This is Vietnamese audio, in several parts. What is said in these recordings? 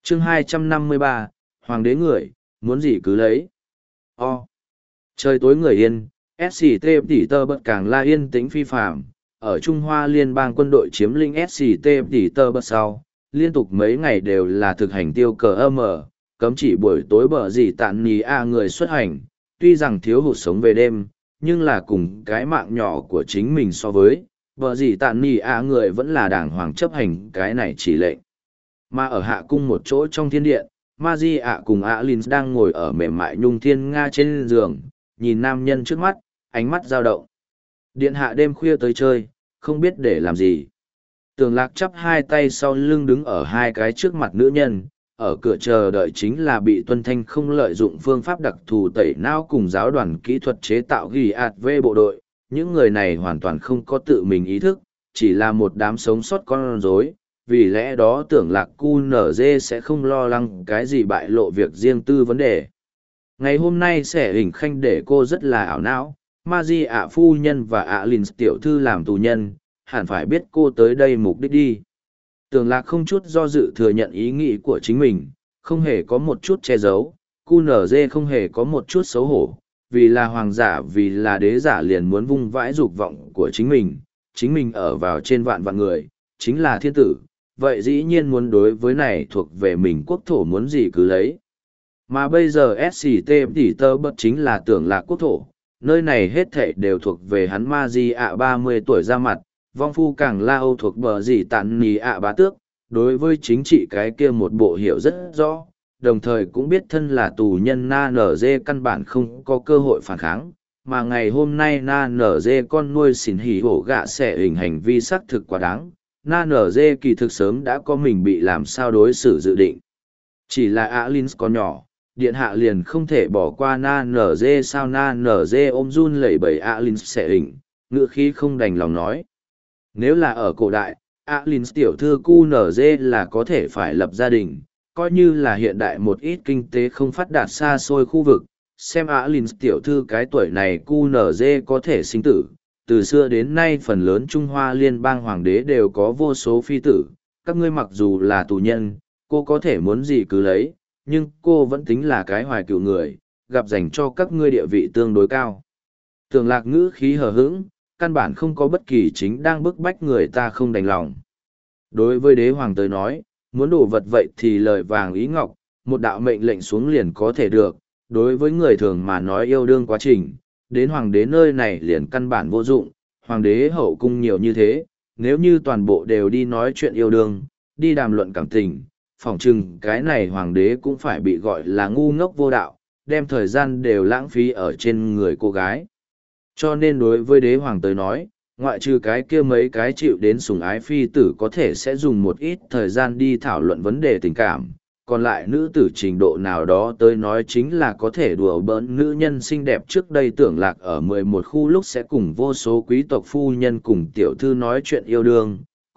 chương 253, Hoàng đế người, muốn gì cứ lấy. Trời tối người yên, SCT tỷ tơ bật càng la yên tĩnh phi phạm. Ở Trung Hoa liên bang quân đội chiếm lĩnh SCT tỷ tơ bật sau, liên tục mấy ngày đều là thực hành tiêu cờ âm cấm chỉ buổi tối bờ gì tạn nì người xuất hành, tuy rằng thiếu hụt sống về đêm, nhưng là cùng cái mạng nhỏ của chính mình so với, bờ gì tạn nì người vẫn là đàng hoàng chấp hành cái này chỉ lệnh. Mà ở hạ cung một chỗ trong thiên điện, Magi cùng Alin đang ngồi ở mềm mại nhung thiên nga trên giường, nhìn nam nhân trước mắt, ánh mắt dao động. Điện hạ đêm khuya tới chơi, không biết để làm gì. Tường Lạc chắp hai tay sau lưng đứng ở hai cái trước mặt nữ nhân, ở cửa chờ đợi chính là bị Tuân Thanh không lợi dụng phương pháp đặc thù tẩy não cùng giáo đoàn kỹ thuật chế tạo ghi ạt về bộ đội. Những người này hoàn toàn không có tự mình ý thức, chỉ là một đám sống sót con rối. Vì lẽ đó Tưởng Lạc QNZ sẽ không lo lắng cái gì bại lộ việc riêng tư vấn đề. Ngày hôm nay sẽ hình khanh để cô rất là ảo não, Magi phu nhân và Alin tiểu thư làm tù nhân, hẳn phải biết cô tới đây mục đích đi. Tưởng Lạc không chút do dự thừa nhận ý nghĩ của chính mình, không hề có một chút che giấu, QNZ không hề có một chút xấu hổ, vì là hoàng giả vì là đế giả liền muốn vung vãi dục vọng của chính mình ở vào trên vạn vạn người, chính là thiên tử, vậy dĩ nhiên muốn đối với này thuộc về mình quốc thổ muốn gì cứ lấy. Mà bây giờ SCT tỷ tơ bất chính là Tưởng Lạc quốc thổ, nơi này hết thảy đều thuộc về hắn Magi 30 tuổi ra mặt, vong phu càng la âu thuộc bờ gì tạn nì bá tước, đối với chính trị cái kia một bộ hiểu rất rõ, đồng thời cũng biết thân là tù nhân na nở dê căn bản không có cơ hội phản kháng, mà ngày hôm nay na nở dê con nuôi xỉn hỉ hổ gạ sẽ hình hành vi xác thực quá đáng, na nở dê kỳ thực sớm đã có mình bị làm sao đối xử dự định. Chỉ là Alins có nhỏ, điện hạ liền không thể bỏ qua na nở dê sao na nở dê ôm run lẩy bẩy Alins sẽ hình, ngựa khí không đành lòng nói. Nếu là ở cổ đại, Alins tiểu thư QNZ là có thể phải lập gia đình, coi như là hiện đại một ít kinh tế không phát đạt xa xôi khu vực, xem Alins tiểu thư cái tuổi này QNZ có thể sinh tử. Từ xưa đến nay phần lớn Trung Hoa liên bang hoàng đế đều có vô số phi tử, các ngươi mặc dù là tù nhân, cô có thể muốn gì cứ lấy, nhưng cô vẫn tính là cái hoài cựu người, gặp dành cho các ngươi địa vị tương đối cao. Tưởng Lạc ngữ khí hờ hững, căn bản không có bất kỳ chính đang bức bách người ta không đành lòng. Đối với đế hoàng tới nói, muốn đồ vật vậy thì lời vàng ý ngọc, một đạo mệnh lệnh xuống liền có thể được, đối với người thường mà nói yêu đương quá trình, đến hoàng đế nơi này liền căn bản vô dụng, hoàng đế hậu cung nhiều như thế, nếu như toàn bộ đều đi nói chuyện yêu đương, đi đàm luận cảm tình, phỏng chừng cái này hoàng đế cũng phải bị gọi là ngu ngốc vô đạo, đem thời gian đều lãng phí ở trên người cô gái. Cho nên đối với đế hoàng tới nói, ngoại trừ cái kia mấy cái chịu đến sủng ái phi tử có thể sẽ dùng một ít thời gian đi thảo luận vấn đề tình cảm, còn lại nữ tử trình độ nào đó tới nói chính là có thể đùa bỡn nữ nhân xinh đẹp trước đây Tưởng Lạc ở 11 khu lúc sẽ cùng vô số quý tộc phu nhân cùng tiểu thư nói chuyện yêu đương.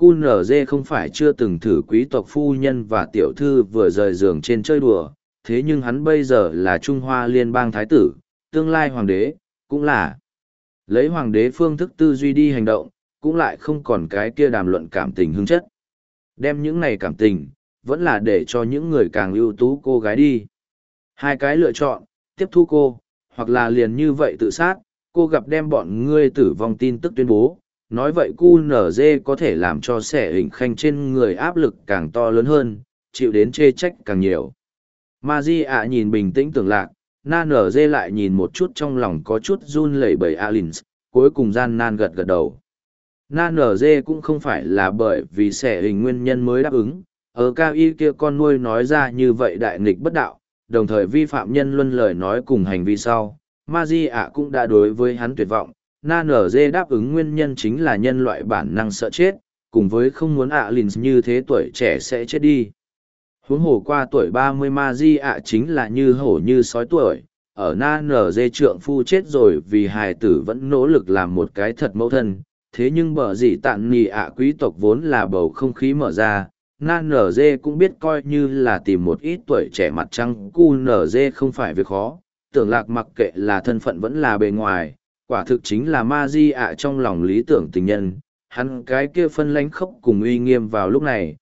QNZ không phải chưa từng thử quý tộc phu nhân và tiểu thư vừa rời giường trên chơi đùa, thế nhưng hắn bây giờ là Trung Hoa liên bang thái tử, tương lai hoàng đế, cũng là lấy hoàng đế phương thức tư duy đi hành động, cũng lại không còn cái kia đàm luận cảm tình hứng chất. Đem những này cảm tình, vẫn là để cho những người càng ưu tú cô gái đi. Hai cái lựa chọn, tiếp thu cô, hoặc là liền như vậy tự sát, cô gặp đem bọn ngươi tử vong tin tức tuyên bố. Nói vậy QNZ có thể làm cho sẻ hình khanh trên người áp lực càng to lớn hơn, chịu đến chê trách càng nhiều. Magi nhìn bình tĩnh Tưởng Lạc, na nở dê lại nhìn một chút trong lòng có chút run lẩy bẩy Alins, cuối cùng gian nan gật gật đầu. Na nở dê cũng không phải là bởi vì sẻ hình nguyên nhân mới đáp ứng, ở cao y kia con nuôi nói ra như vậy đại nghịch bất đạo, đồng thời vi phạm nhân luân lời nói cùng hành vi sau, Magi cũng đã đối với hắn tuyệt vọng. Na nở dê đáp ứng nguyên nhân chính là nhân loại bản năng sợ chết, cùng với không muốn Alins như thế tuổi trẻ sẽ chết đi. Huống hồ qua tuổi 30 Magi chính là như hổ như sói tuổi, ở na nở dê trượng phu chết rồi vì hài tử vẫn nỗ lực làm một cái thật mẫu thân, thế nhưng bở gì tạn nì quý tộc vốn là bầu không khí mở ra, na nở dê cũng biết coi như là tìm một ít tuổi trẻ mặt trăng cu nở dê không phải việc khó, Tưởng Lạc mặc kệ là thân phận vẫn là bề ngoài, quả thực chính là Magi trong lòng lý tưởng tình nhân, hắn cái kia phân lãnh khốc cùng uy nghiêm vào lúc này,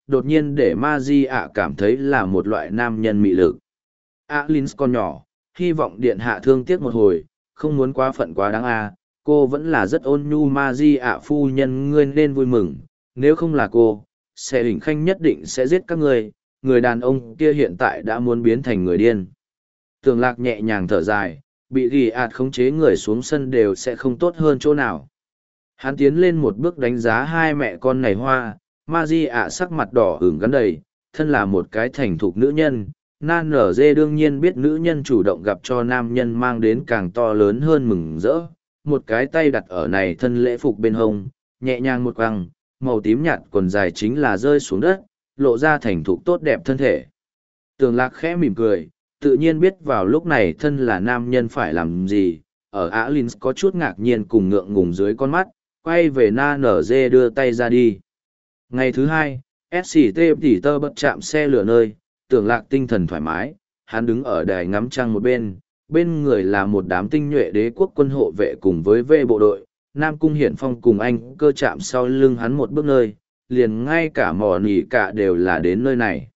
đột nhiên để ma di ạ cảm thấy là một loại nam nhân mị lực. Alin còn nhỏ, hy vọng điện hạ thương tiếc một hồi, không muốn quá phận quá đáng cô vẫn là rất ôn nhu ma di ạ phu nhân, ngươi nên vui mừng, nếu không là cô, sẽ hình khanh nhất định sẽ giết các ngươi, người đàn ông kia hiện tại đã muốn biến thành người điên. Tường Lạc nhẹ nhàng thở dài, bị ghi ạt khống chế người xuống sân đều sẽ không tốt hơn chỗ nào. Hắn tiến lên một bước đánh giá hai mẹ con này hoa, ma di ạ sắc mặt đỏ ửng gắn đầy, thân là một cái thành thục nữ nhân. Nan nở dê đương nhiên biết nữ nhân chủ động gặp cho nam nhân mang đến càng to lớn hơn mừng rỡ. Một cái tay đặt ở này thân lễ phục bên hông, nhẹ nhàng một quăng, màu tím nhạt quần dài chính là rơi xuống đất, lộ ra thành thục tốt đẹp thân thể. Tường Lạc khẽ mỉm cười, tự nhiên biết vào lúc này thân là nam nhân phải làm gì. Ở Alin có chút ngạc nhiên cùng ngượng ngùng dưới con mắt, quay về Nan nở dê đưa tay ra đi. Ngày thứ hai, SCT tỉ tơ bật chạm xe lửa nơi, Tưởng Lạc tinh thần thoải mái, hắn đứng ở đài ngắm trăng một bên người là một đám tinh nhuệ đế quốc quân hộ vệ cùng với vệ bộ đội, Nam Cung Hiển Phong cùng anh cơ chạm sau lưng hắn một bước nơi, liền ngay cả mò nỉ cả đều là đến nơi này.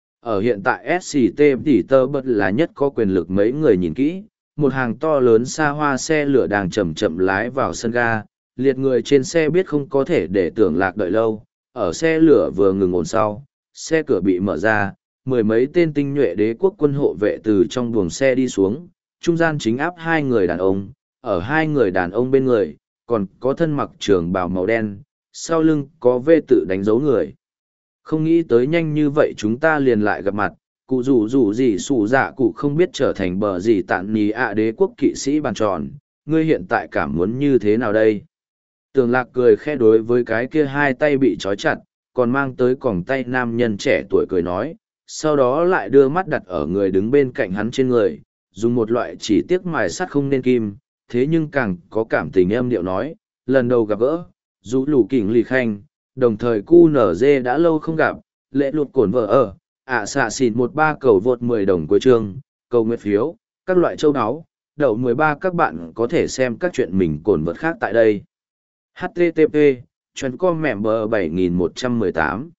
Ở hiện tại SCT tỉ tơ bật là nhất có quyền lực mấy người nhìn kỹ, một hàng to lớn xa hoa xe lửa đang chậm chậm lái vào sân ga, liệt người trên xe biết không có thể để Tưởng Lạc đợi lâu, ở xe lửa vừa ngừng ổn sau, xe cửa bị mở ra, mười mấy tên tinh nhuệ đế quốc quân hộ vệ từ trong buồng xe đi xuống, trung gian chính áp hai người đàn ông, ở hai người đàn ông bên người, còn có thân mặc trường bào màu đen, sau lưng có vê tự đánh dấu người. Không nghĩ tới nhanh như vậy chúng ta liền lại gặp mặt, cụ rủ gì sủ dạ cụ không biết trở thành bờ gì tạn nì ạ đế quốc kỵ sĩ bàn tròn, ngươi hiện tại cảm muốn như thế nào đây? Tường Lạc cười khẽ đối với cái kia hai tay bị trói chặt, còn mang tới còng tay nam nhân trẻ tuổi cười nói, sau đó lại đưa mắt đặt ở người đứng bên cạnh hắn trên người, dùng một loại chỉ tiếc mài sắt không nên kim, thế nhưng càng có cảm tình âm điệu nói, lần đầu gặp gỡ, dù lù kỉnh lì khanh, đồng thời cu nở dê đã lâu không gặp, lễ lụt cổn vợ ở, xạ xịn 13 cầu vượt 10 đồng cuối chương, cầu nguyện phiếu, các loại châu áo, đậu 13 các bạn có thể xem các chuyện mình cổn vượt khác tại đây. HTTP, chuyên com mẹm bờ 7118